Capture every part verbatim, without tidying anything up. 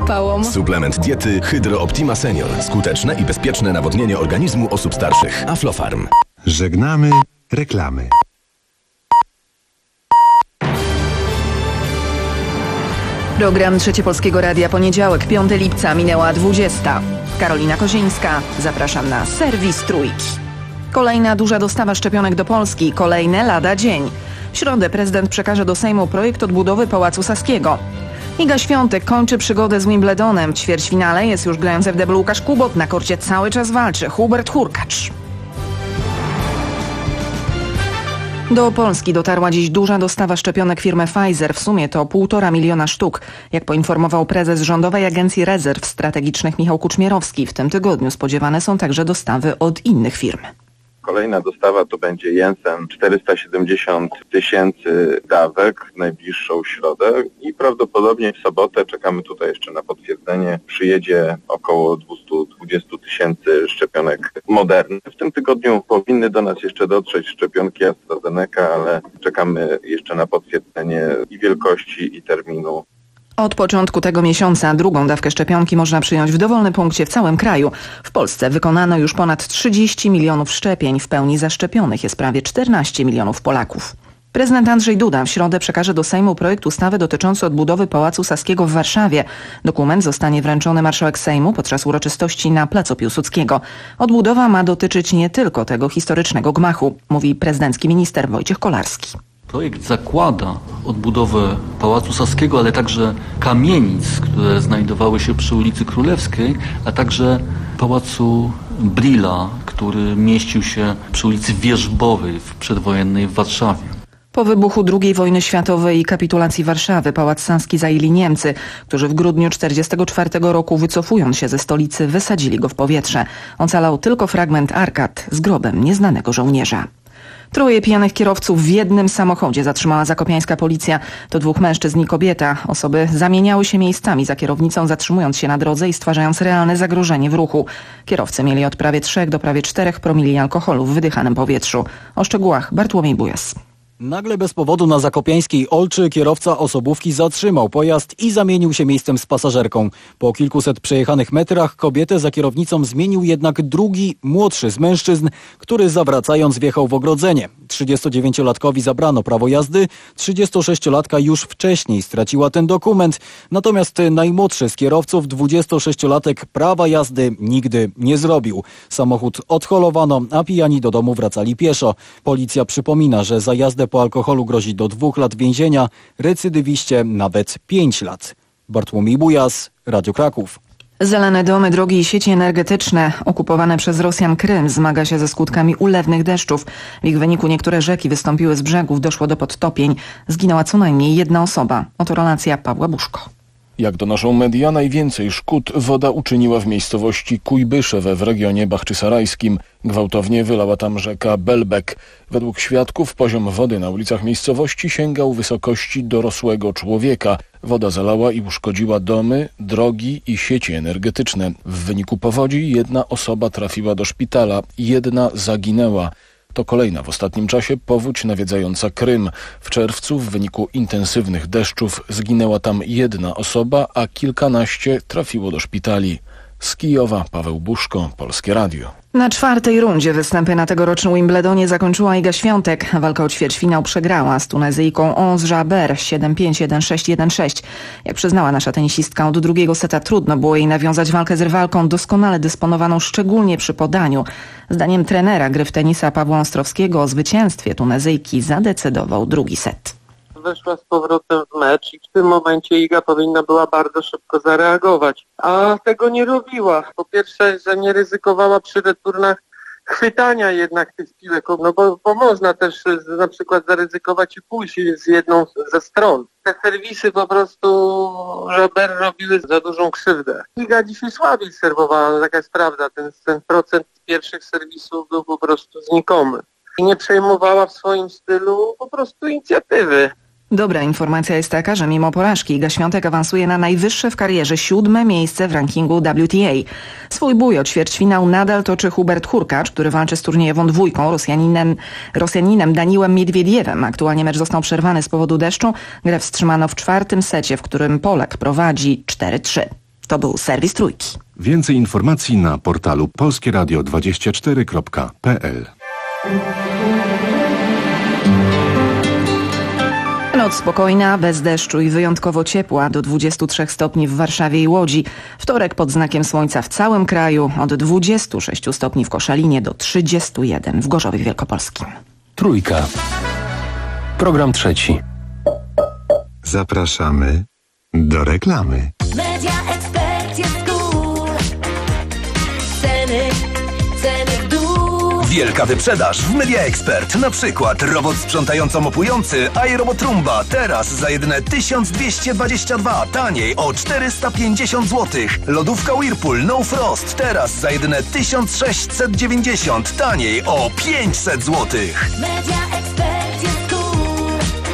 pałom. Suplement diety Hydro Optima Senior. Skuteczne i bezpieczne nawodnienie organizmu osób starszych. Aflofarm. Żegnamy reklamy. Program Trzecie Polskiego Radia, poniedziałek, piątego lipca, minęła dwudziesta. Karolina Kozińska, zapraszam na serwis Trójki. Kolejna duża dostawa szczepionek do Polski, kolejne lada dzień. W środę prezydent przekaże do Sejmu projekt odbudowy Pałacu Saskiego. Iga Świątek kończy przygodę z Wimbledonem. W ćwierćfinale jest już grający w deblu Łukasz Kubot. Na korcie cały czas walczy Hubert Hurkacz. Do Polski dotarła dziś duża dostawa szczepionek firmy Pfizer. W sumie to półtora miliona sztuk. Jak poinformował prezes Rządowej Agencji Rezerw Strategicznych Michał Kuczmierowski, w tym tygodniu spodziewane są także dostawy od innych firm. Kolejna dostawa to będzie Janssen, czterysta siedemdziesiąt tysięcy dawek w najbliższą środę i prawdopodobnie w sobotę, czekamy tutaj jeszcze na potwierdzenie, przyjedzie około dwieście dwadzieścia tysięcy szczepionek Moderny. W tym tygodniu powinny do nas jeszcze dotrzeć szczepionki AstraZeneca, ale czekamy jeszcze na potwierdzenie i wielkości, i terminu. Od początku tego miesiąca drugą dawkę szczepionki można przyjąć w dowolnym punkcie w całym kraju. W Polsce wykonano już ponad trzydzieści milionów szczepień. W pełni zaszczepionych jest prawie czternaście milionów Polaków. Prezydent Andrzej Duda w środę przekaże do Sejmu projekt ustawy dotyczący odbudowy Pałacu Saskiego w Warszawie. Dokument zostanie wręczony marszałek Sejmu podczas uroczystości na placu Piłsudskiego. Odbudowa ma dotyczyć nie tylko tego historycznego gmachu, mówi prezydencki minister Wojciech Kolarski. Projekt zakłada odbudowę Pałacu Saskiego, ale także kamienic, które znajdowały się przy ulicy Królewskiej, a także Pałacu Brilla, który mieścił się przy ulicy Wierzbowej w przedwojennej w Warszawie. Po wybuchu drugiej wojny światowej i kapitulacji Warszawy Pałac Saski zajęli Niemcy, którzy w grudniu tysiąc dziewięćset czterdziestego czwartego roku, wycofując się ze stolicy, wysadzili go w powietrze. Ocalał tylko fragment arkad z grobem nieznanego żołnierza. Troje pijanych kierowców w jednym samochodzie zatrzymała zakopiańska policja. To dwóch mężczyzn i kobieta. Osoby zamieniały się miejscami za kierownicą, zatrzymując się na drodze i stwarzając realne zagrożenie w ruchu. Kierowcy mieli od prawie trzech do prawie czterech promili alkoholu w wydychanym powietrzu. O szczegółach Bartłomiej Bujas. Nagle bez powodu na zakopiańskiej Olczy kierowca osobówki zatrzymał pojazd i zamienił się miejscem z pasażerką. Po kilkuset przejechanych metrach kobietę za kierownicą zmienił jednak drugi, młodszy z mężczyzn, który zawracając wjechał w ogrodzenie. trzydziestodziewięciolatkowi zabrano prawo jazdy, trzydziestosześciolatka już wcześniej straciła ten dokument, natomiast najmłodszy z kierowców, dwudziestosześciolatek, prawa jazdy nigdy nie zrobił. Samochód odholowano, a pijani do domu wracali pieszo. Policja przypomina, że za jazdę po alkoholu grozi do dwóch lat więzienia, recydywiście nawet pięć lat. Bartłomiej Bujas, Radio Kraków. Zelene domy, drogi i sieci energetyczne. Okupowany przez Rosjan Krym zmaga się ze skutkami ulewnych deszczów. W ich wyniku niektóre rzeki wystąpiły z brzegów, doszło do podtopień. Zginęła co najmniej jedna osoba. Oto relacja Pawła Buszko. Jak donoszą media, najwięcej szkód woda uczyniła w miejscowości Kujbyszewe w regionie bachczysarajskim. Gwałtownie wylała tam rzeka Belbek. Według świadków poziom wody na ulicach miejscowości sięgał wysokości dorosłego człowieka. Woda zalała i uszkodziła domy, drogi i sieci energetyczne. W wyniku powodzi jedna osoba trafiła do szpitala, jedna zaginęła. To kolejna w ostatnim czasie powódź nawiedzająca Krym. W czerwcu w wyniku intensywnych deszczów zginęła tam jedna osoba, a kilkanaście trafiło do szpitali. Z Kijowa Paweł Buszko, Polskie Radio. Na czwartej rundzie występy na tegorocznym Wimbledonie zakończyła Iga Świątek. Walkę o ćwierćfinał przegrała z Tunezyjką Onze Jabeur siedem pięć, jeden sześć, jeden sześć. Jak przyznała nasza tenisistka, od drugiego seta trudno było jej nawiązać walkę z rywalką, doskonale dysponowaną szczególnie przy podaniu. Zdaniem trenera gry w tenisa Pawła Ostrowskiego o zwycięstwie Tunezyjki zadecydował drugi set. Weszła z powrotem w mecz i w tym momencie Iga powinna była bardzo szybko zareagować, a tego nie robiła. Po pierwsze, że nie ryzykowała przy returnach chwytania jednak tych piłek, no bo, bo można też na przykład zaryzykować i pójść z jedną ze stron. Te serwisy po prostu Jabeur robiły za dużą krzywdę. Iga dzisiaj słabiej serwowała, no taka jest prawda, ten, ten procent pierwszych serwisów był po prostu znikomy. I nie przejmowała w swoim stylu po prostu inicjatywy. Dobra informacja jest taka, że mimo porażki Iga Świątek awansuje na najwyższe w karierze siódme miejsce w rankingu W T A. Swój bój o ćwierćfinał nadal toczy Hubert Hurkacz, który walczy z turniejową dwójką Rosjaninem, Rosjaninem Daniłem Miedwiediewem. Aktualnie mecz został przerwany z powodu deszczu. Grę wstrzymano w czwartym secie, w którym Polak prowadzi cztery trzy. To był serwis Trójki. Więcej informacji na portalu polskieradio dwadzieścia cztery kropka p l. Noc spokojna, bez deszczu i wyjątkowo ciepła, do dwudziestu trzech stopni w Warszawie i Łodzi. Wtorek pod znakiem słońca w całym kraju, od dwudziestu sześciu stopni w Koszalinie do trzydziestu jeden w Gorzowie Wielkopolskim. Trójka. Program trzeci. Zapraszamy do reklamy. Media Expert jest cool. Ceny, ceny w dół. Wielka wyprzedaż w Media Expert. Na przykład robot sprzątająco-mopujący iRobot Roomba teraz za jedyne tysiąc dwieście dwadzieścia dwa, taniej o czterysta pięćdziesiąt złotych. Lodówka Whirlpool No Frost teraz za jedyne tysiąc sześćset dziewięćdziesiąt, taniej o pięćset złotych. Media Expert jest cool.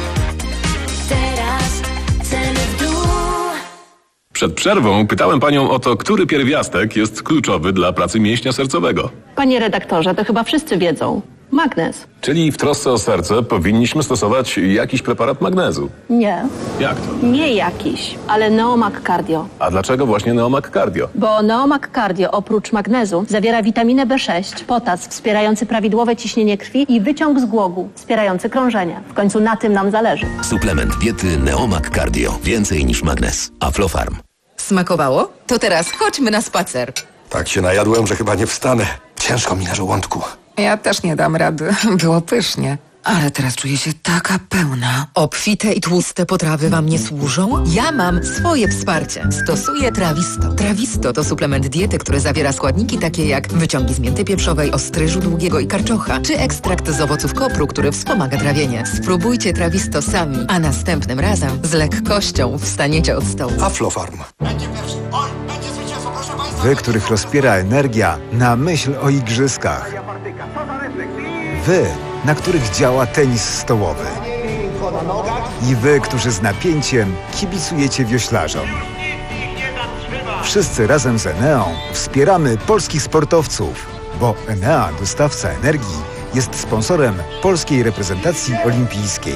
Teraz ceny w dół. Przed przerwą pytałem panią o to, który pierwiastek jest kluczowy dla pracy mięśnia sercowego. Panie redaktorze, to chyba wszyscy wiedzą. Magnez. Czyli w trosce o serce powinniśmy stosować jakiś preparat magnezu. Nie. Jak to? Nie jakiś, ale Neomag Cardio. A dlaczego właśnie Neomag Cardio? Bo Neomag Cardio oprócz magnezu zawiera witaminę B sześć, potas wspierający prawidłowe ciśnienie krwi i wyciąg z głogu wspierający krążenie. W końcu na tym nam zależy. Suplement diety Neomag Cardio. Więcej niż magnez. Aflofarm. Smakowało? To teraz chodźmy na spacer. Tak się najadłem, że chyba nie wstanę. Ciężko mi na żołądku. Ja też nie dam rady. Było pysznie. Ale teraz czuję się taka pełna. Obfite i tłuste potrawy wam nie służą? Ja mam swoje wsparcie. Stosuję Trawisto. Trawisto to suplement diety, który zawiera składniki takie jak wyciągi z mięty pieprzowej, ostryżu długiego i karczocha, czy ekstrakt z owoców kopru, który wspomaga trawienie. Spróbujcie Trawisto sami, a następnym razem z lekkością wstaniecie od stołu. Aflofarm. Wy, których rozpiera energia na myśl o igrzyskach. Wy, na których działa tenis stołowy. I wy, którzy z napięciem kibicujecie wioślarzom. Wszyscy razem z Eneą wspieramy polskich sportowców, bo Enea, dostawca energii, jest sponsorem polskiej reprezentacji olimpijskiej.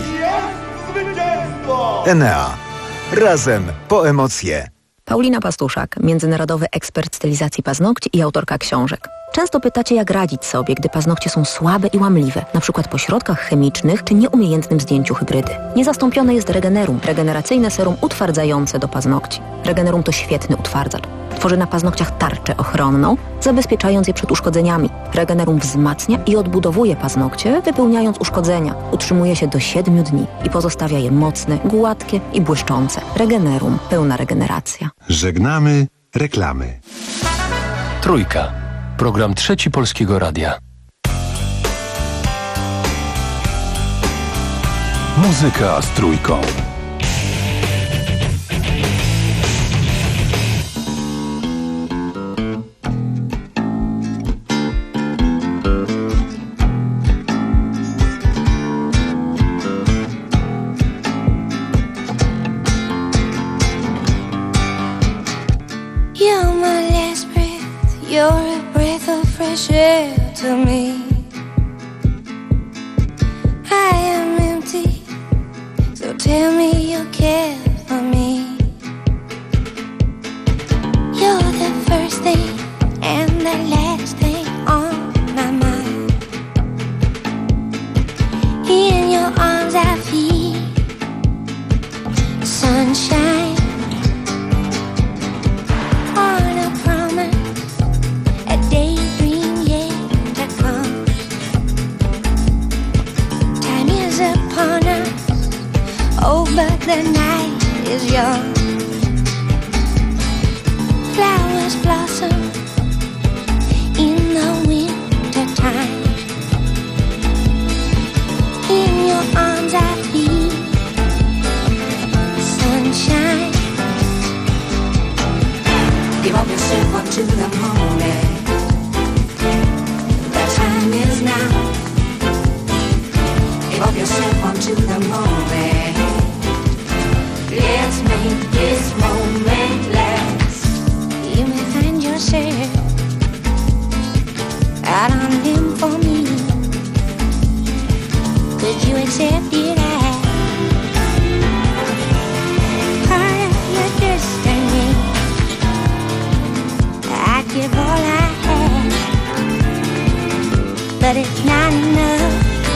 Enea. Razem po emocje. Paulina Pastuszak, międzynarodowy ekspert stylizacji paznokci i autorka książek. Często pytacie, jak radzić sobie, gdy paznokcie są słabe i łamliwe, na przykład po środkach chemicznych czy nieumiejętnym zdjęciu hybrydy. Niezastąpione jest Regenerum, regeneracyjne serum utwardzające do paznokci. Regenerum to świetny utwardzacz. Tworzy na paznokciach tarczę ochronną, zabezpieczając je przed uszkodzeniami. Regenerum wzmacnia i odbudowuje paznokcie, wypełniając uszkodzenia. Utrzymuje się do siedmiu dni i pozostawia je mocne, gładkie i błyszczące. Regenerum. Pełna regeneracja. Żegnamy reklamy. Trójka. Program trzeci Polskiego Radia. Muzyka z trójką. You're my last breath, you're a breath of fresh air to me. I am empty, so tell me you care for me. You're the first thing and the last thing on my mind. In your arms I feel sunshine. But the night is young. Flowers blossom in the winter time. In your arms I feel sunshine. Give up yourself up to the moment. The time is now. Give up yourself up to the moment. Let's make this moment last. You may find yourself out on a limb for me. Could you accept it as part of your destiny? give all I have, but it's not enough,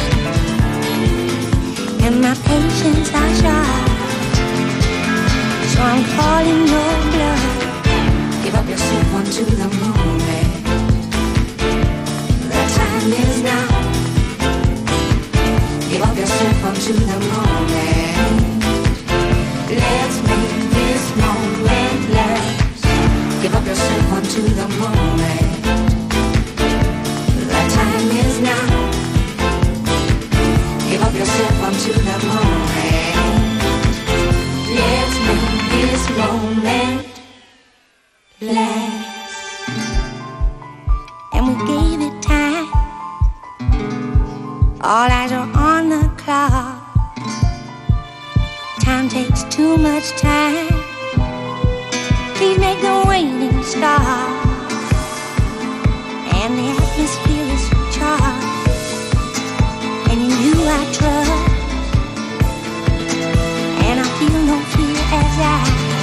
and my patience are short, so I'm calling your bluff. Give up yourself onto the moment. The time is now. Give up yourself onto the moment. Let's make this moment last. Give up yourself onto the moment. The time is now. Give up yourself onto the moment. Let's make this moment last. And we gave it time. All eyes are on the clock. Time takes too much time. Please make the waiting stop. And the atmosphere is charged, and in you I trust, and I feel no fear as I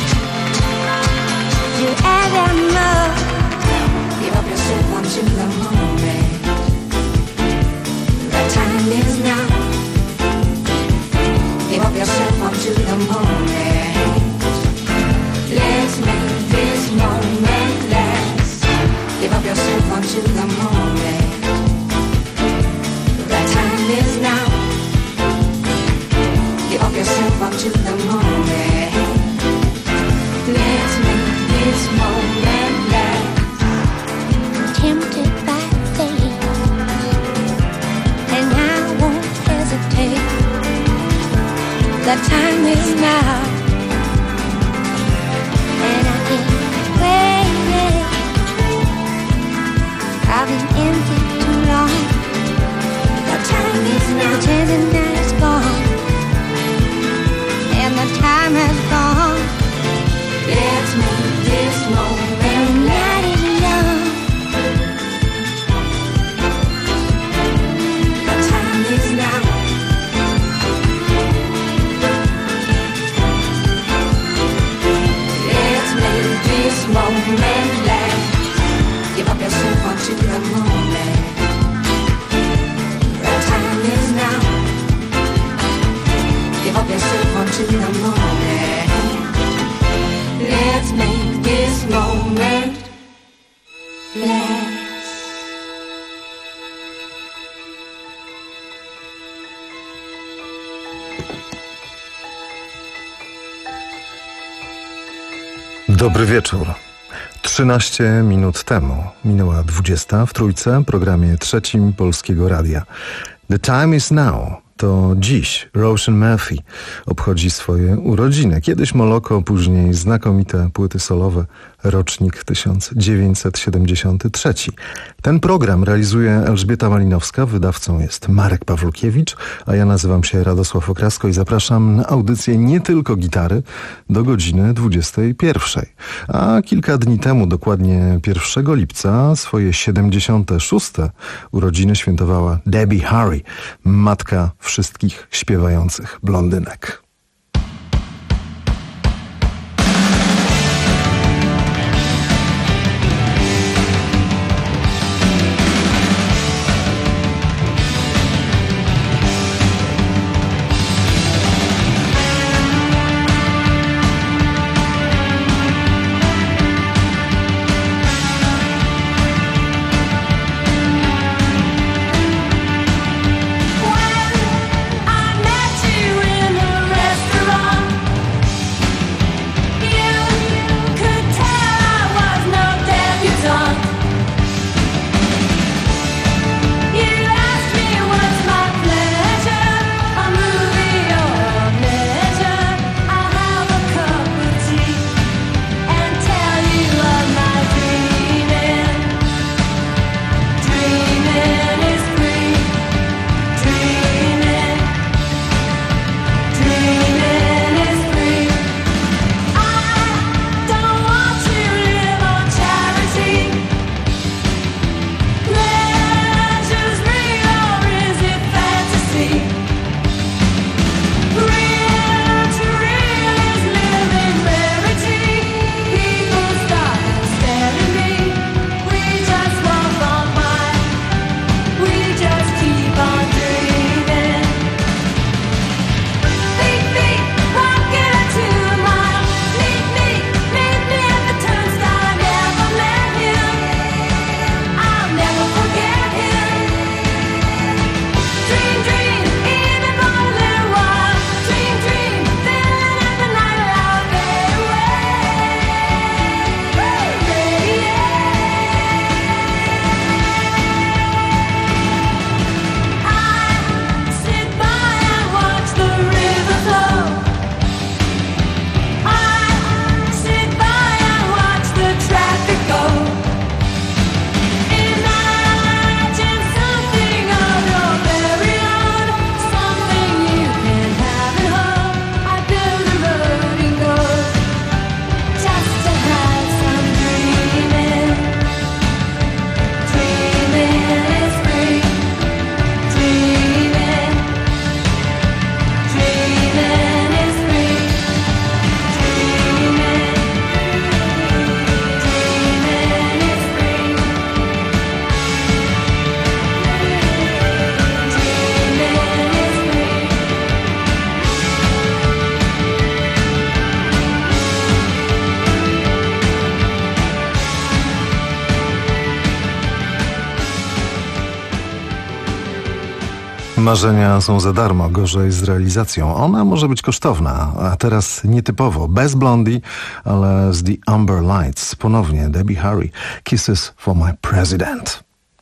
do as I must. Give up yourself onto the moment. The time is now. Give up yourself onto the moment. Let's make this moment last. Give up yourself onto the moment. The time is now. Give up yourself onto the moment. Let's make this moment last. Tempted by fate, and I won't hesitate. The time is now, and I can't wait. I've been empty too long. The time is now. Pretending that it's gone, and the time has gone. Let's make this moment night is young. The time is now. Let's make this moment last. Give up yourself onto the moment. The time is now. Give up yourself onto the moment. Let's make this moment last. Dobry wieczór. trzynaście minut temu minęła dwudziesta w Trójce, programie trzecim Polskiego Radia. The time is now. To dziś Roisin Murphy obchodzi swoje urodziny. Kiedyś Moloko, później znakomite płyty solowe, rocznik tysiąc dziewięćset siedemdziesiąty trzeci. Ten program realizuje Elżbieta Malinowska, wydawcą jest Marek Pawlukiewicz, a ja nazywam się Radosław Okrasko i zapraszam na audycję Nie tylko gitary do godziny dwudziestej pierwszej. A kilka dni temu, dokładnie pierwszego lipca, swoje siedemdziesiąte szóste urodziny świętowała Debbie Harry, matka wszystkich śpiewających blondynek. I met you in the rain. Marzenia są za darmo, gorzej z realizacją. Ona może być kosztowna, a teraz nietypowo, bez Blondie, ale z The Amber Lights. Ponownie Debbie Harry, Kisses for My President.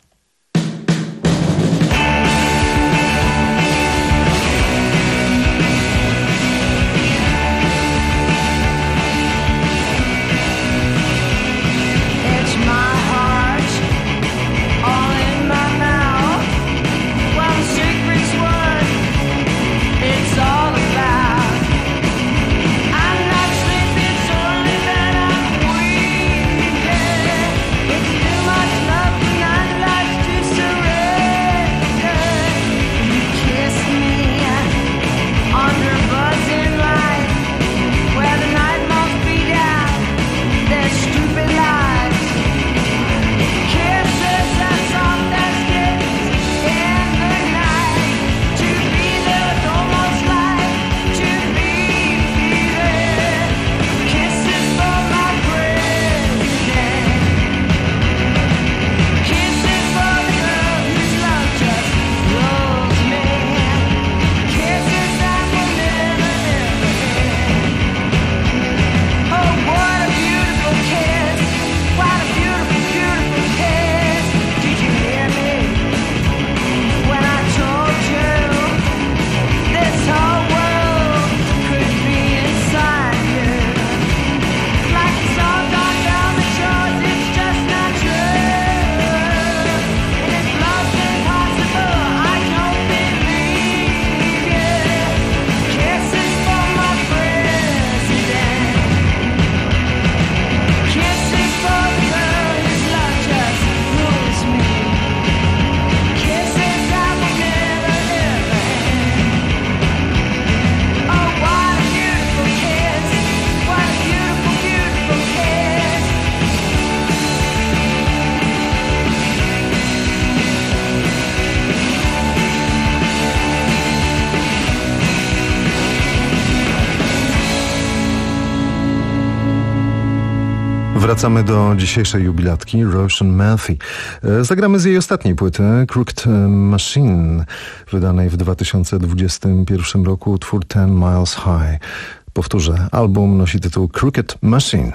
Wracamy do dzisiejszej jubilatki, Roisin Murphy. Zagramy z jej ostatniej płyty, Crooked Machine, wydanej w dwa tysiące dwudziestym pierwszym roku, utwór Ten Miles High. Powtórzę, album nosi tytuł Crooked Machine.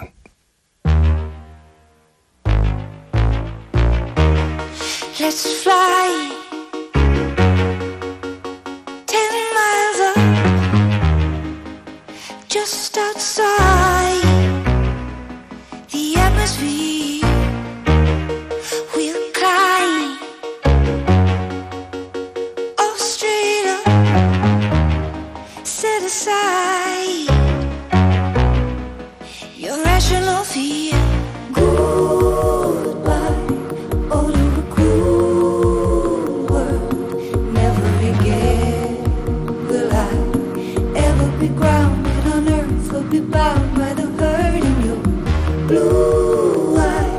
Let's fly ten miles up, just outside the atmosphere. We'll climb all straight up, set aside your rational fear. Goodbye, oh little cruel world. Never again will I ever be grounded on earth or be bound by the hurt in your blue eyes.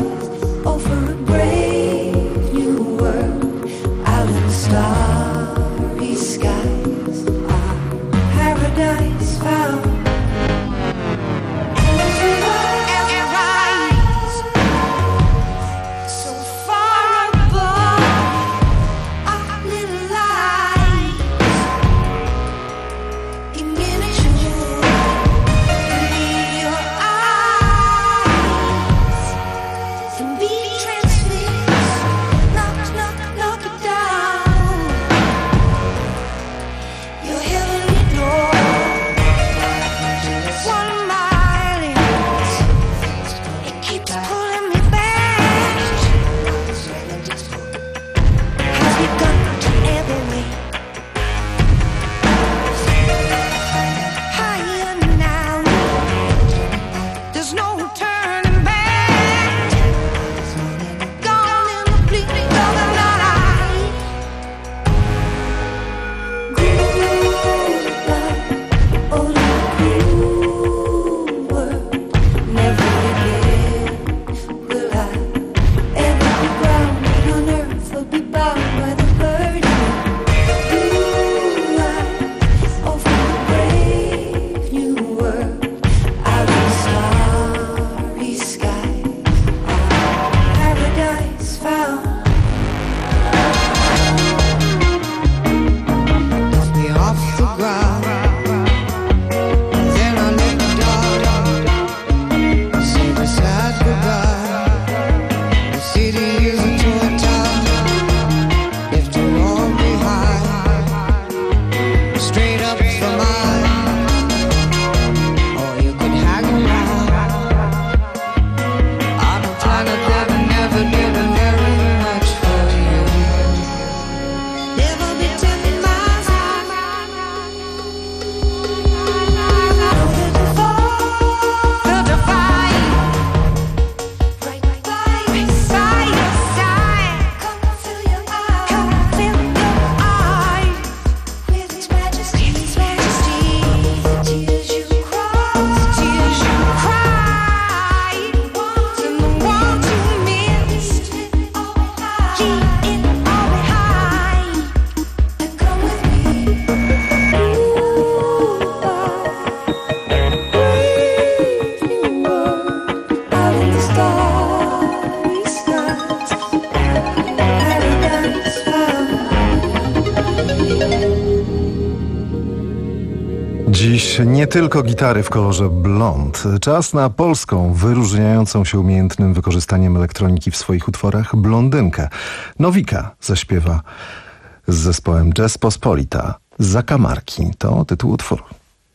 Nie tylko gitary w kolorze blond. Czas na polską, wyróżniającą się umiejętnym wykorzystaniem elektroniki w swoich utworach blondynkę. Nowika zaśpiewa z zespołem Rzeczpospolita. Zakamarki to tytuł utworu.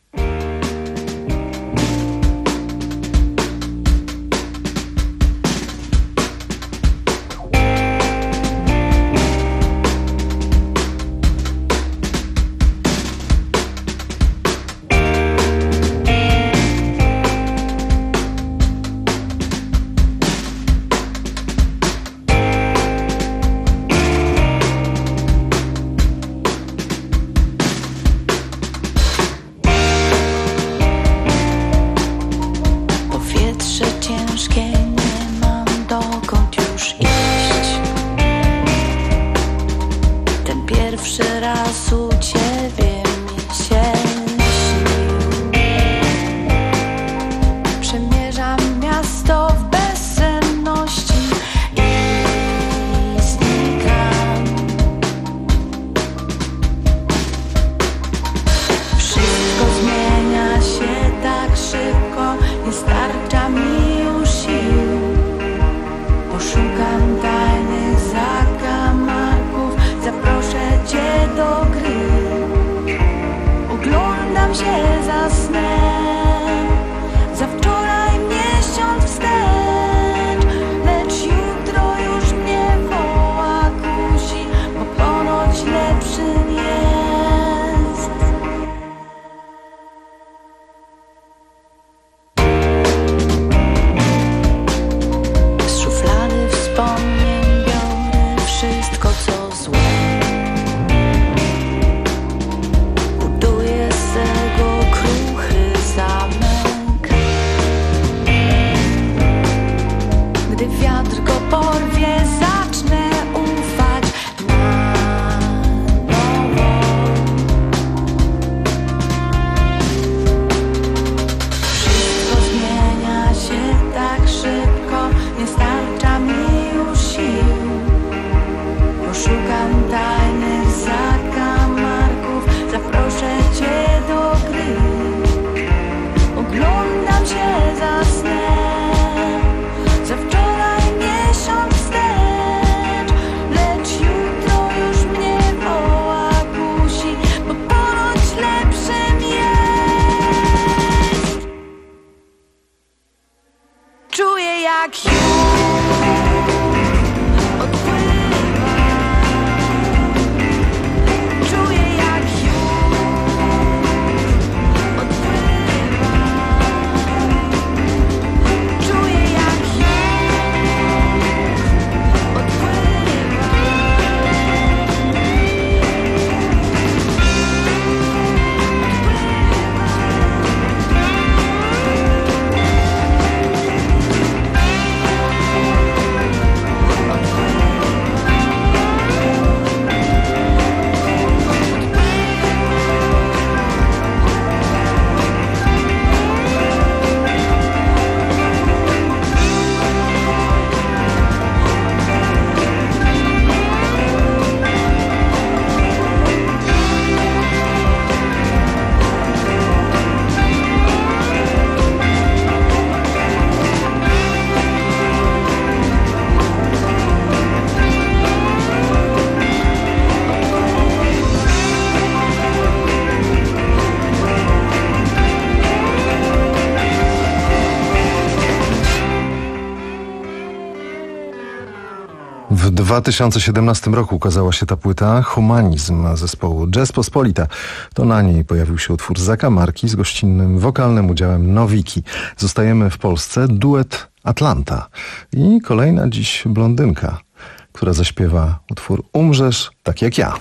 W dwa tysiące siedemnastym roku ukazała się ta płyta Humanizm zespołu Rzeczpospolita. To na niej pojawił się utwór Zakamarki z gościnnym wokalnym udziałem Nowiki. Zostajemy w Polsce, duet Atlanta i kolejna dziś blondynka, która zaśpiewa utwór Umrzesz tak jak ja.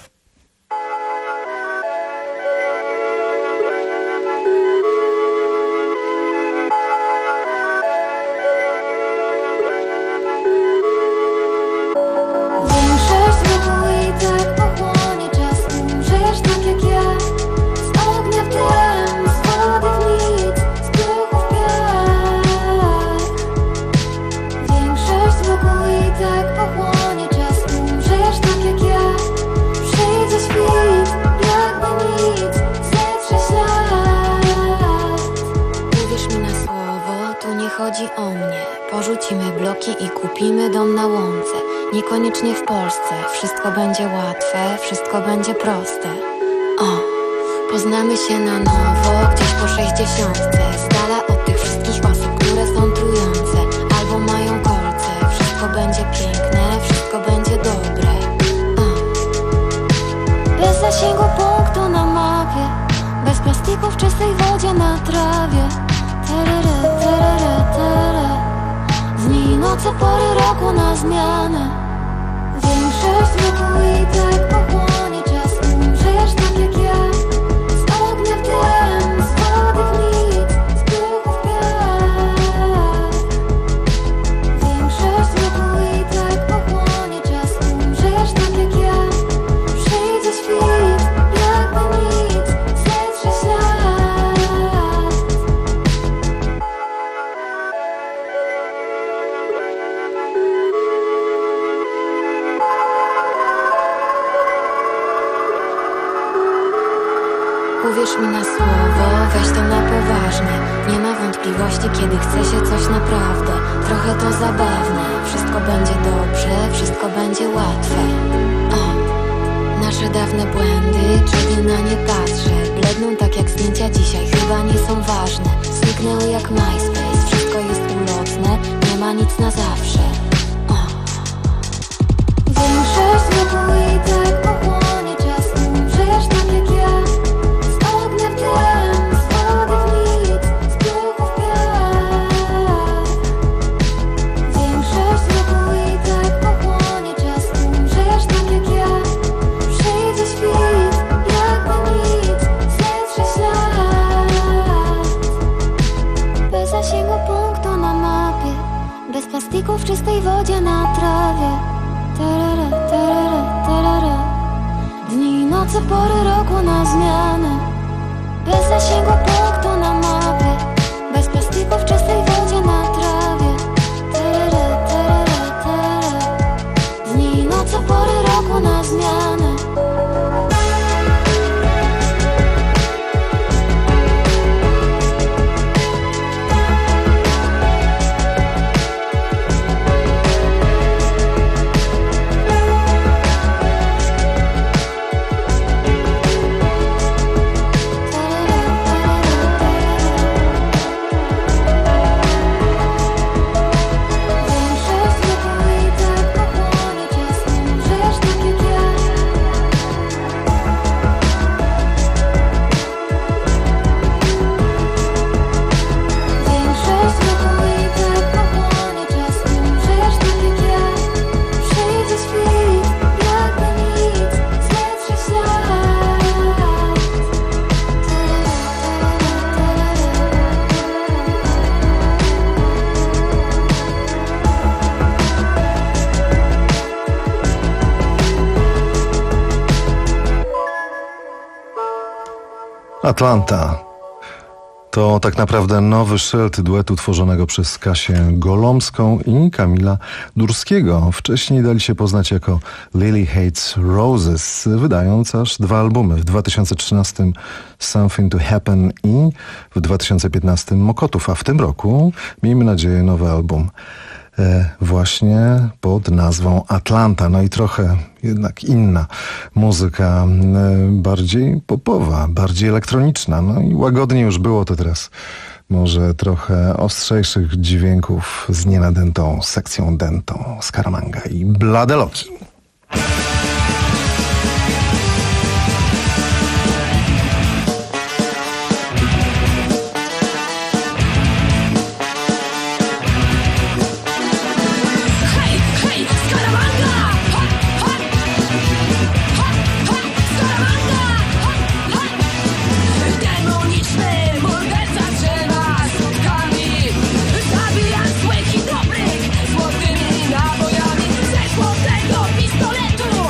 Przyjdzie świt, jakby nic, zetrze ślad. chodzi o mnie. Porzucimy bloki i kupimy dom na łące. Niekoniecznie w Polsce. Wszystko będzie łatwe, wszystko będzie proste. O, poznamy się na nowo, gdzieś po sześćdziesiątce. Z dala od tych wszystkich osób, które są trujące albo mają kolce. Wszystko będzie piękne, wszystko będzie dobre. O. Bez zasięgu punktu na mapie, bez plastiku w czystej wodzie na trawie. Terere, terere, terere. Dni i noce, pory roku na zmianę. Większość wokół i tak pochłonie czas. Umrzesz tak jak ja, z ognia w tlen, z wody w nic, z piachów piach. Większość wokół i tak pochłonie czas. Umrzesz tak jak ja, przyjdzie świt, jakby nic, zetrze ślad. Uwierz mi na słowo, weź to na poważnie. Nie ma wątpliwości, kiedy chce się coś naprawdę. Trochę to zabawne, wszystko będzie dobrze, wszystko będzie łatwe. O, nasze dawne błędy, kiedy na nie patrzę, bledną tak jak zdjęcia dzisiaj, chyba nie są ważne. Zniknęły jak MySpace, wszystko jest ulotne, nie ma nic na zawsze. O. Większość wokół i tak pochłonie czas. Umrzesz tak jak ja, z ognia w tlen, z wody w nic, z piachów piach. Większość wokół i tak pochłonie czas. Umrzesz tak jak ja, przyjdzie świt, jakby nic, zetrze ślad. Bez zasięgu punktu na mapie, bez plastiku w czystej wodzie na trawie. Terere, terere, terere. Dni i noce, pory roku na zmianę. Bez zasięgu punktu na mapie, bez plastiku w czystej wodzie na trawie. Terere, terere, terere. Dni i noce, pory roku na zmianę. Atlanta. To tak naprawdę nowy szyld duetu tworzonego przez Kasię Golomską i Kamila Durskiego. Wcześniej dali się poznać jako Lily Hates Roses, wydając aż dwa albumy. W dwa tysiące trzynastym Something to Happen i w dwa tysiące piętnastym Mokotów, a w tym roku, miejmy nadzieję, nowy album e, właśnie pod nazwą Atlanta. No i trochę jednak inna muzyka, e, bardziej popowa, bardziej elektroniczna. No i łagodnie już było, to teraz może trochę ostrzejszych dźwięków z nienadętą sekcją dętą Scaramanga i Bladeloki. Złotymi nabojami ze złotego pistoletu.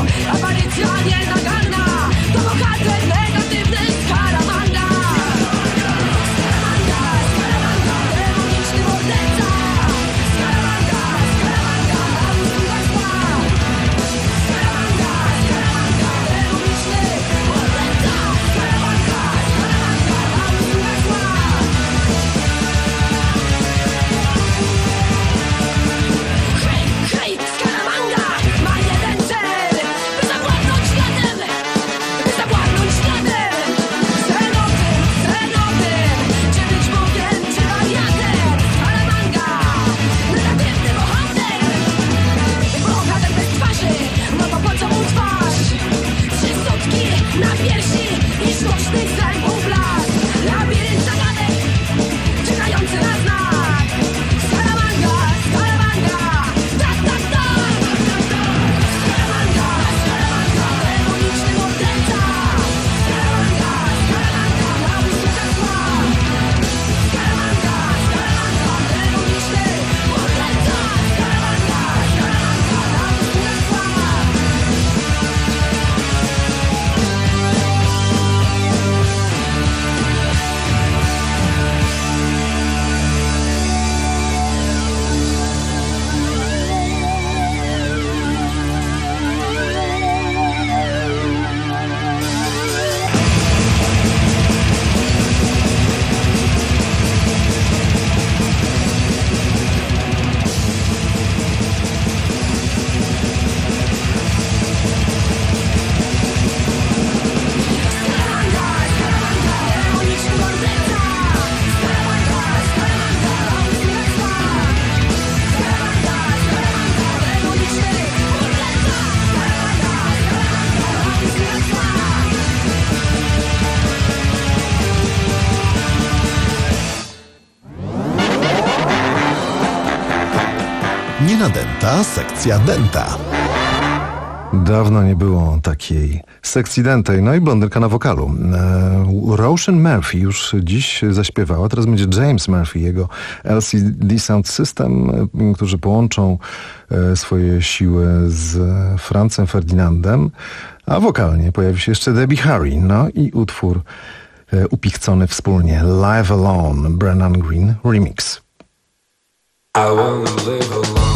Nadenta, sekcja Denta. Dawno nie było takiej sekcji dentej. No i blondynka na wokalu. E, Roisin Murphy już dziś zaśpiewała. Teraz będzie James Murphy, jego L C D Sound System, e, którzy połączą e, swoje siły z Francem Ferdinandem. A wokalnie pojawi się jeszcze Debbie Harry. No i utwór e, upichcony wspólnie. Live Alone, Brennan Green Remix. I wanna live alone.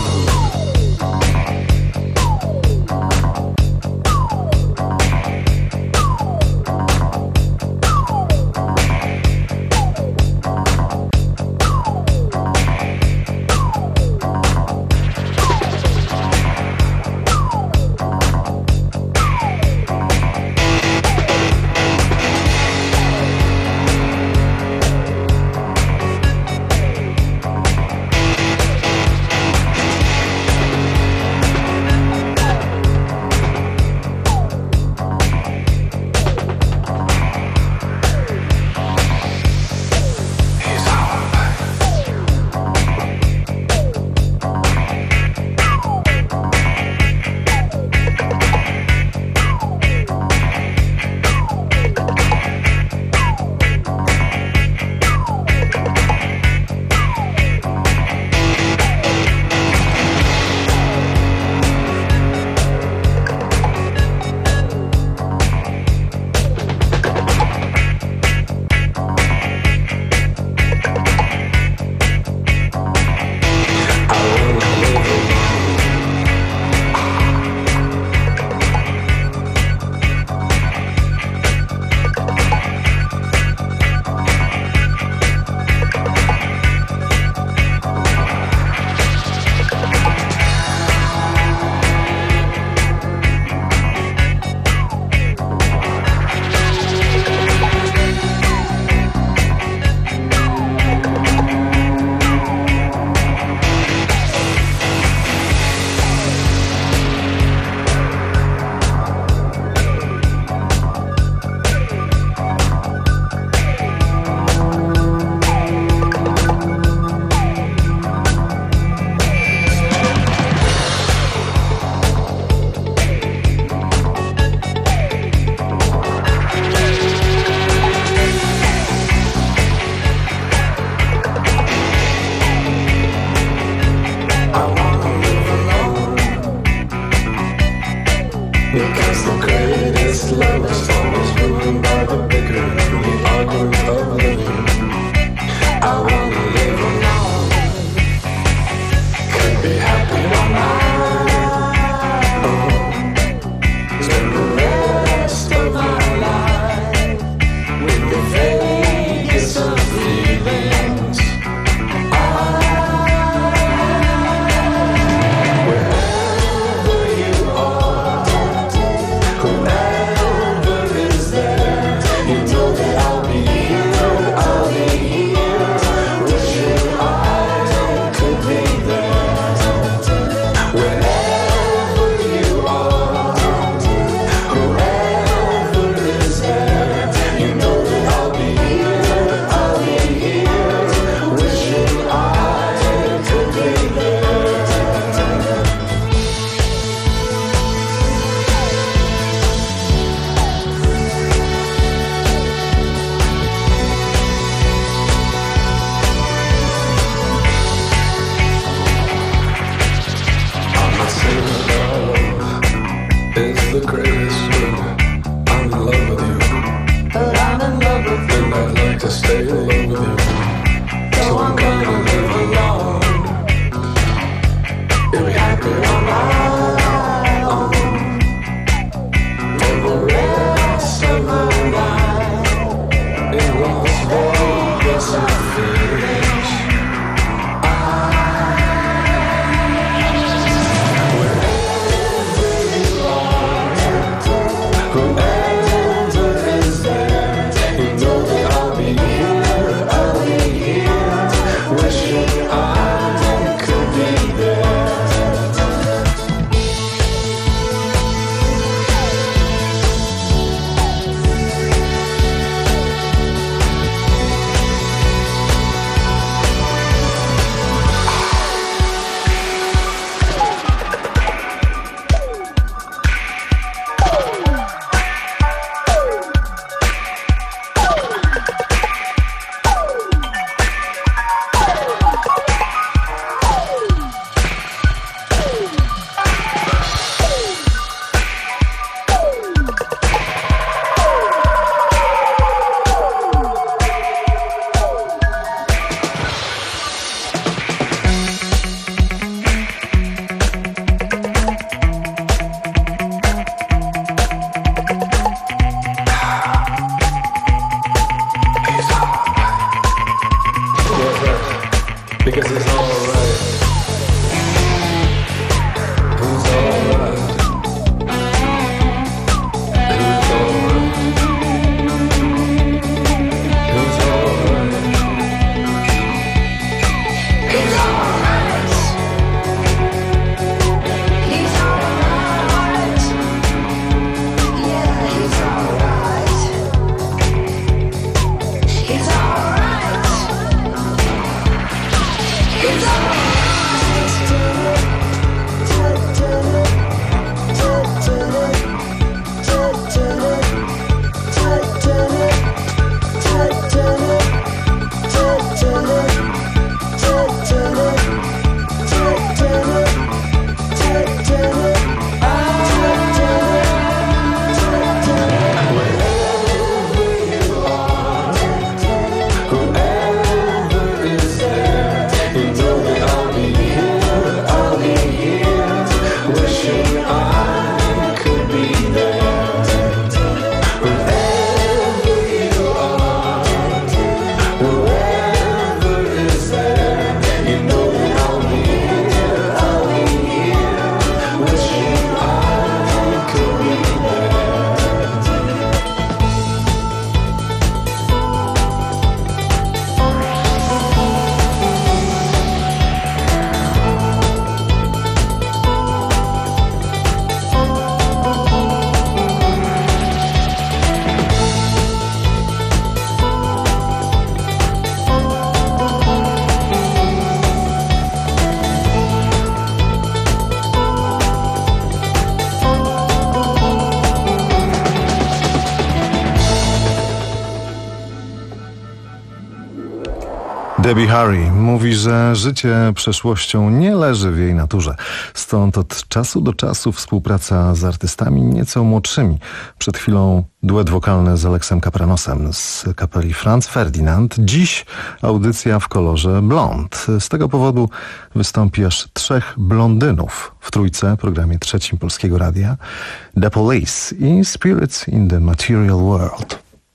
Debbie Harry mówi, że życie przeszłością nie leży w jej naturze. Stąd od czasu do czasu współpraca z artystami nieco młodszymi. Przed chwilą duet wokalny z Aleksem Kapranosem z kapeli Franz Ferdinand. Dziś audycja w kolorze blond. Z tego powodu wystąpi aż trzech blondynów w trójce, programie trzecim Polskiego Radia. The Police i Spirits in the Material World.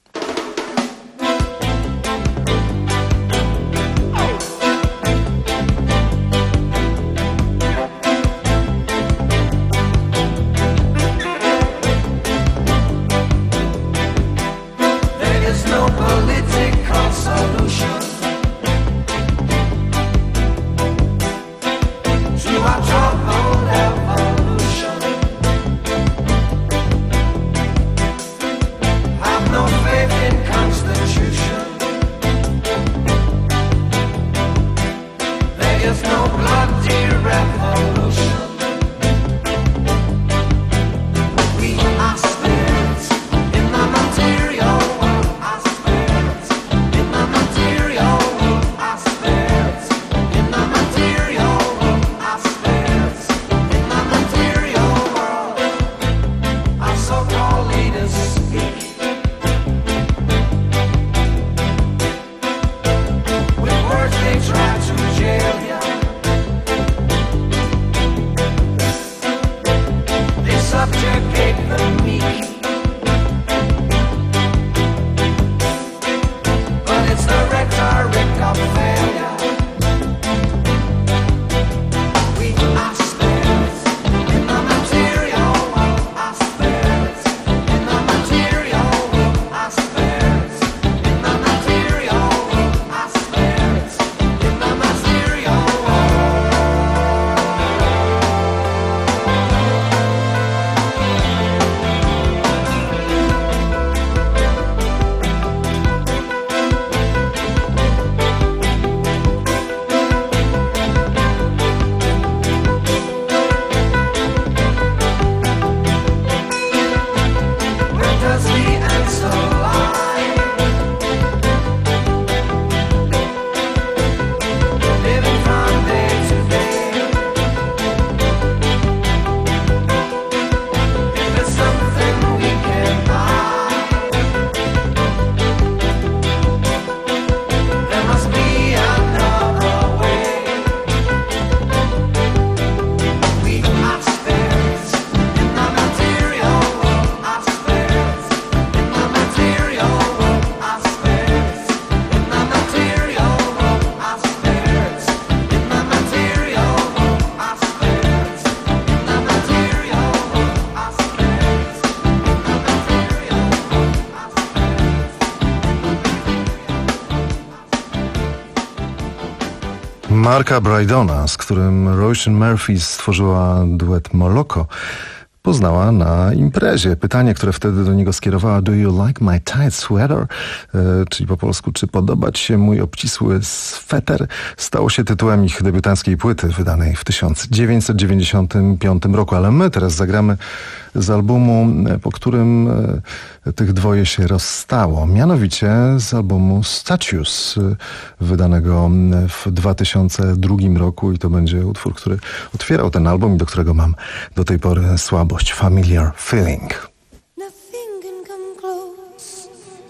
Marka Brydona, z którym Roisin Murphy stworzyła duet Moloko, poznała na imprezie. Pytanie, które wtedy do niego skierowała: Do you like my tight sweater? E, czyli po polsku, czy podoba ci się mój obcisły sweter? Stało się tytułem ich debiutanckiej płyty wydanej w tysiąc dziewięćset dziewięćdziesiątym piątym roku. Ale my teraz zagramy z albumu, po którym e, tych dwoje się rozstało. Mianowicie z albumu Statues, wydanego w dwa tysiące drugim roku, i to będzie utwór, który otwierał ten album i do którego mam do tej pory słabość. Familiar Feeling. Nothing can come close.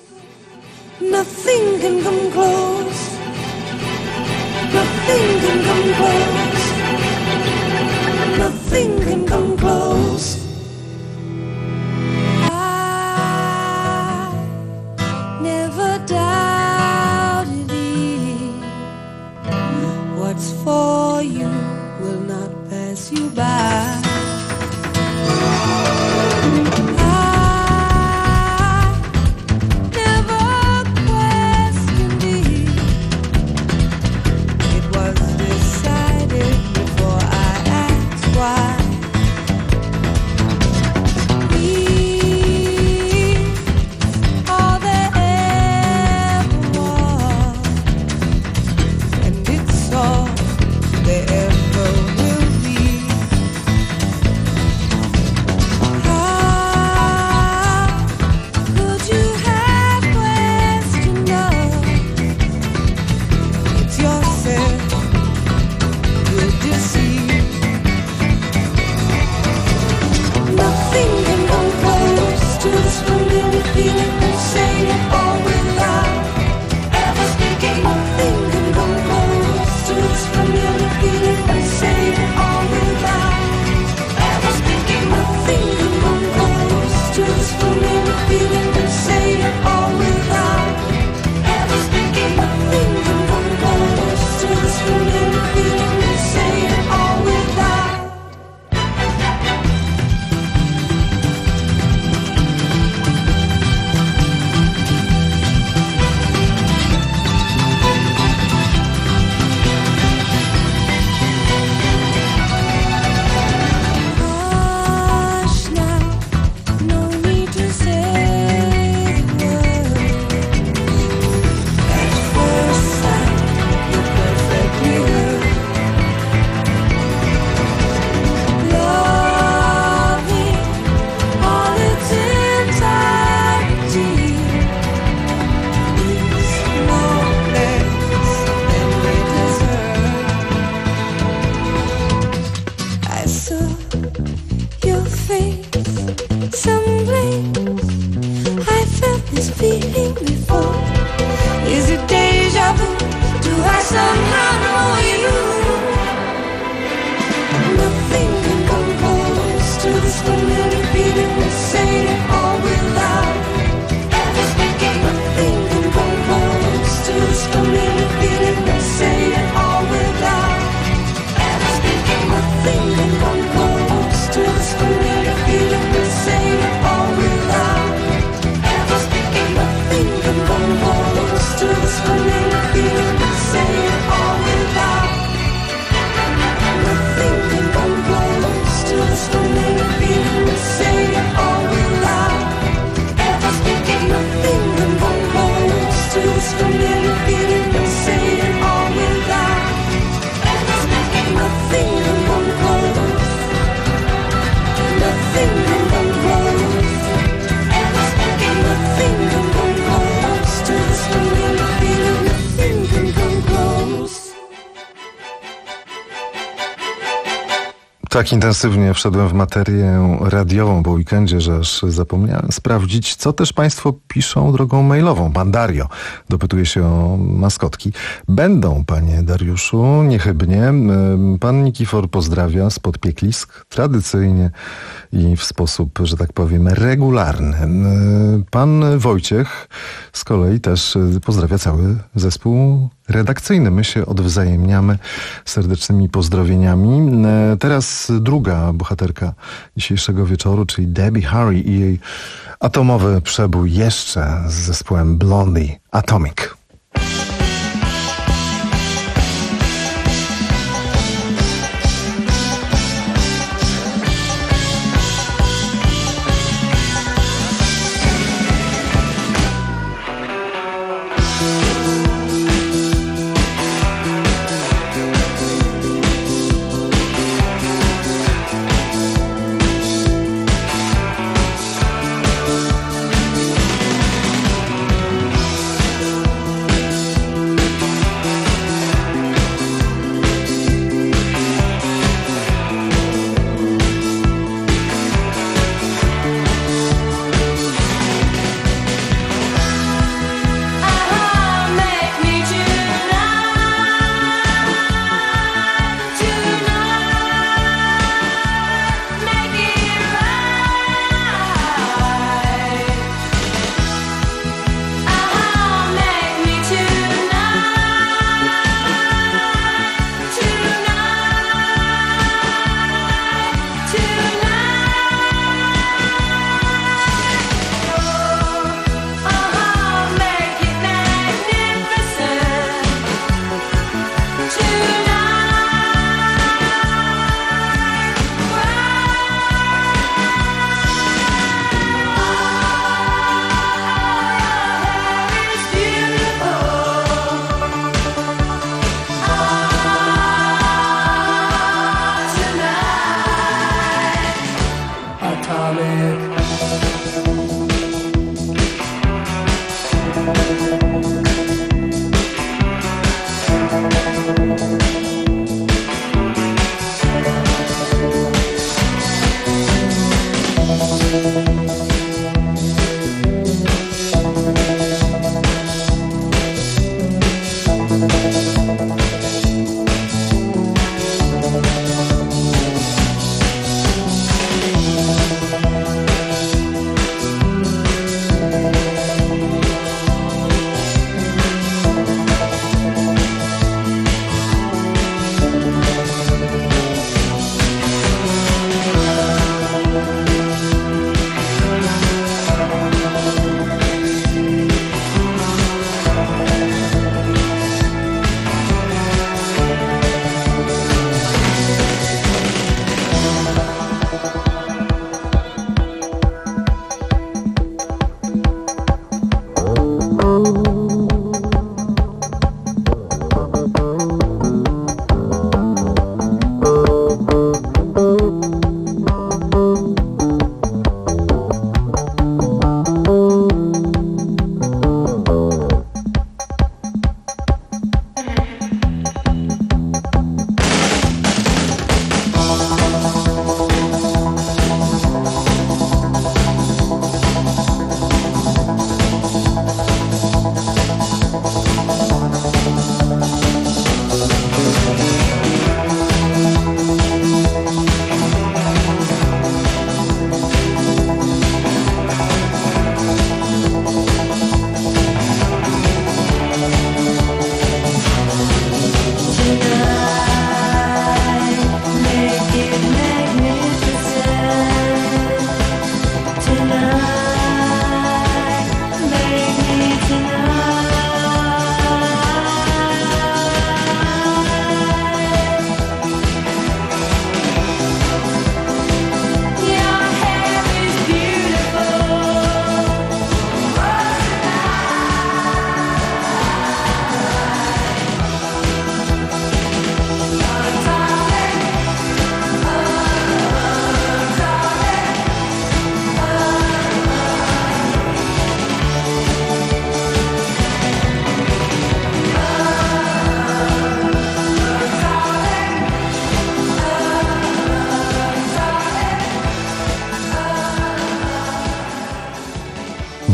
Nothing can come close. Nothing can come close. Nothing can come close. I never doubted thee. What's for you will not pass you by. There ever will be. this feeling before? Is it deja vu? Do I somehow know you? Nothing can come close to this familiar feeling. We say it all without ever speaking. Nothing can come close to this familiar feeling. We say it all without ever speaking. Nothing can come close to this familiar feeling. We say it all without ever speaking. Nothing can come close to this familiar feeling. We say it all without. Nothing can come close to this familiar feeling. We say it all without ever speaking. Nothing can come close to this familiar feeling. We say it all without ever speaking. Nothing can come close. Nothing can come close. Ever speaking. Nothing can come close to this familiar feeling. Nothing can come close. Tak intensywnie wszedłem w materię radiową po weekendzie, że aż zapomniałem sprawdzić, co też Państwo piszą drogą mailową. Pan Dario dopytuje się o maskotki. Będą, panie Dariuszu, niechybnie. Pan Nikifor pozdrawia spod Pieklisk, tradycyjnie i w sposób, że tak powiem, regularny. Pan Wojciech z kolei też pozdrawia cały zespół redakcyjny. My się odwzajemniamy serdecznymi pozdrowieniami. Teraz druga bohaterka dzisiejszego wieczoru, czyli Debbie Harry i jej atomowy przebój jeszcze z zespołem Blondie, Atomic.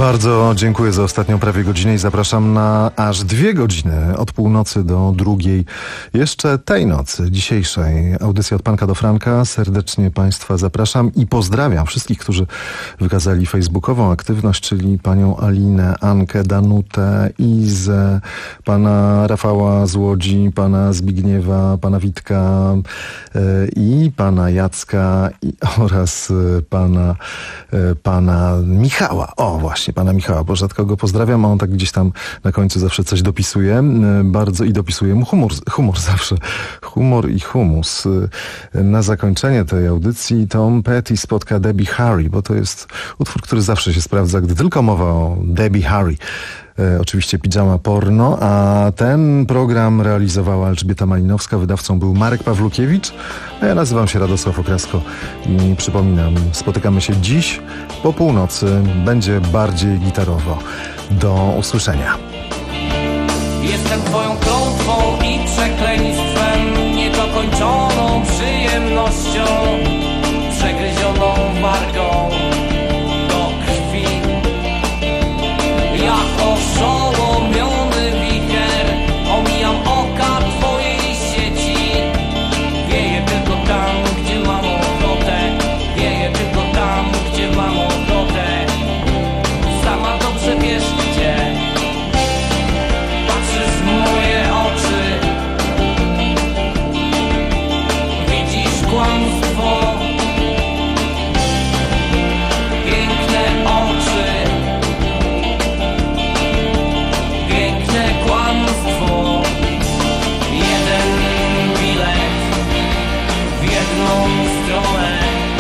Bardzo dziękuję za ostatnią prawie godzinę i zapraszam na aż dwie godziny od północy do drugiej jeszcze tej nocy, dzisiejszej. Audycja od Panka do Franka. Serdecznie Państwa zapraszam i pozdrawiam wszystkich, którzy wykazali facebookową aktywność, czyli panią Alinę, Ankę, Danutę, Izę, pana Rafała z Łodzi, pana Zbigniewa, pana Witka yy, i pana Jacka i, oraz yy, pana, yy, pana Michała. O, właśnie, pana Michała, bo rzadko go pozdrawiam, a on tak gdzieś tam na końcu zawsze coś dopisuje. Bardzo i dopisuje mu humor, humor zawsze. Humor i humus. Na zakończenie tej audycji Tom Petty spotka Debbie Harry, bo to jest utwór, który zawsze się sprawdza, gdy tylko mowa o Debbie Harry. E, oczywiście Pijama Porno, a ten program realizowała Elżbieta Malinowska, wydawcą był Marek Pawlukiewicz, a ja nazywam się Radosław Okrasko i przypominam, spotykamy się dziś po północy, będzie bardziej gitarowo. Do usłyszenia. Jestem twoją klątwą i przekleństwem, niedokończoną przyjemnością, przegryzioną wargą do krwi. Jak oszołomiony wicher omijam oka twojej sieci. Wieje tylko tam, gdzie mam ochotę, wieje tylko tam, gdzie mam ochotę. Sama dobrze wiesz gdzie. Patrzysz w moje oczy, widzisz kłamstwo. Piękne oczy, piękne kłamstwo. Jeden bilet w jedną stronę.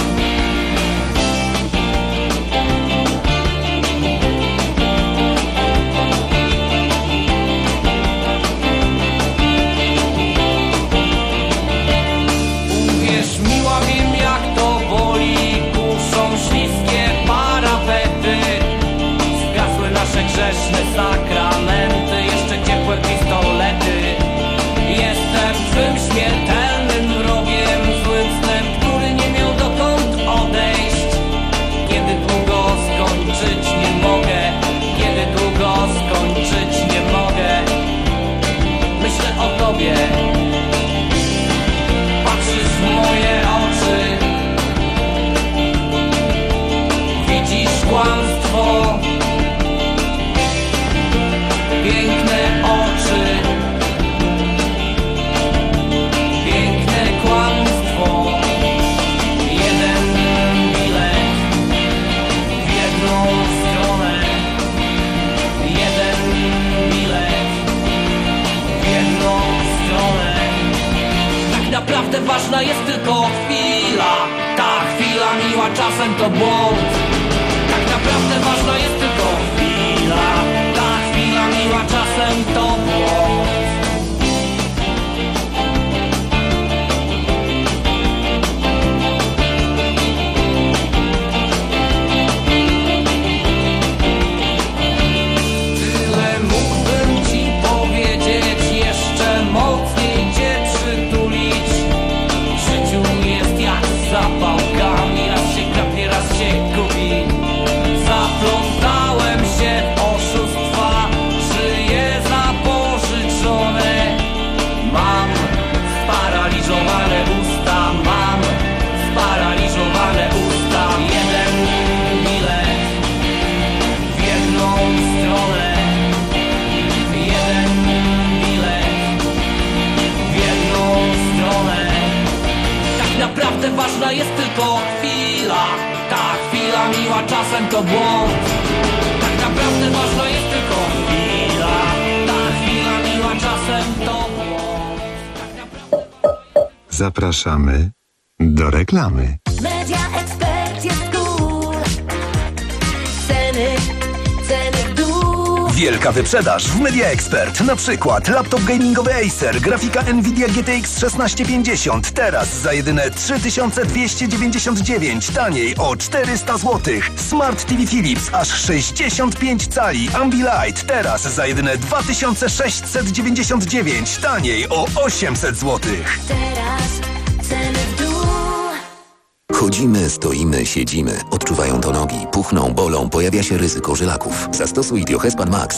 Uwierz miła, wiem jak to boli. Kuszą śliskie parapety. Zgasły nasze grzeszne sakramenty. Jeszcze ciepłe pistolety. Jestem twym śmiertelnym wrogiem, złym snem, który nie miał dokąd odejść. Kiedy długo skończyć nie mogę, kiedy długo skończyć nie mogę. Myślę o tobie, patrzysz w moje oczy, widzisz kłamstwo. Piękne oczy, piękne kłamstwo. Jeden bilet w jedną stronę. Jeden bilet w jedną stronę. Tak naprawdę ważna jest tylko chwila. Ta chwila miła czasem to błąd. Tak naprawdę ważna jest tylko chwila. Ta chwila miła czasem to błąd. Tyle mógłbym ci powiedzieć, jeszcze mocniej cię przytulić. W życiu jest jak z zapałkami, raz się kapie, raz się gubi. Zaplątałem się w oszustwa, żyję zapożyczone. Mam sparaliżowane usta, mam sparaliżowane usta. Jeden bilet w jedną stronę. Jeden bilet w jedną stronę. Tak naprawdę ważna jest tylko chwila. Ta chwila miła czasem to błąd. Tak naprawdę ważna jest tylko chwila. Ta chwila miła czasem to błąd. Zapraszamy do reklamy. Media Expert jest cool. Ceny, ceny w dół. Wielka wyprzedaż w Media Expert. Na przykład laptop gamingowy Acer, grafika Nvidia G T X szesnaście pięćdziesiąt. Teraz za jedyne trzy tysiące dwieście dziewięćdziesiąt dziewięć. Taniej o czterysta złotych. Smart T V Philips aż sześćdziesiąt pięć cali. Ambilight teraz za jedyne dwa tysiące sześćset dziewięćdziesiąt dziewięć. Taniej o osiemset złotych. Teraz ceny w dół. Chodzimy, stoimy, siedzimy. Odczuwają to nogi, puchną, bolą, pojawia się ryzyko żylaków. Zastosuj Diochespan Max.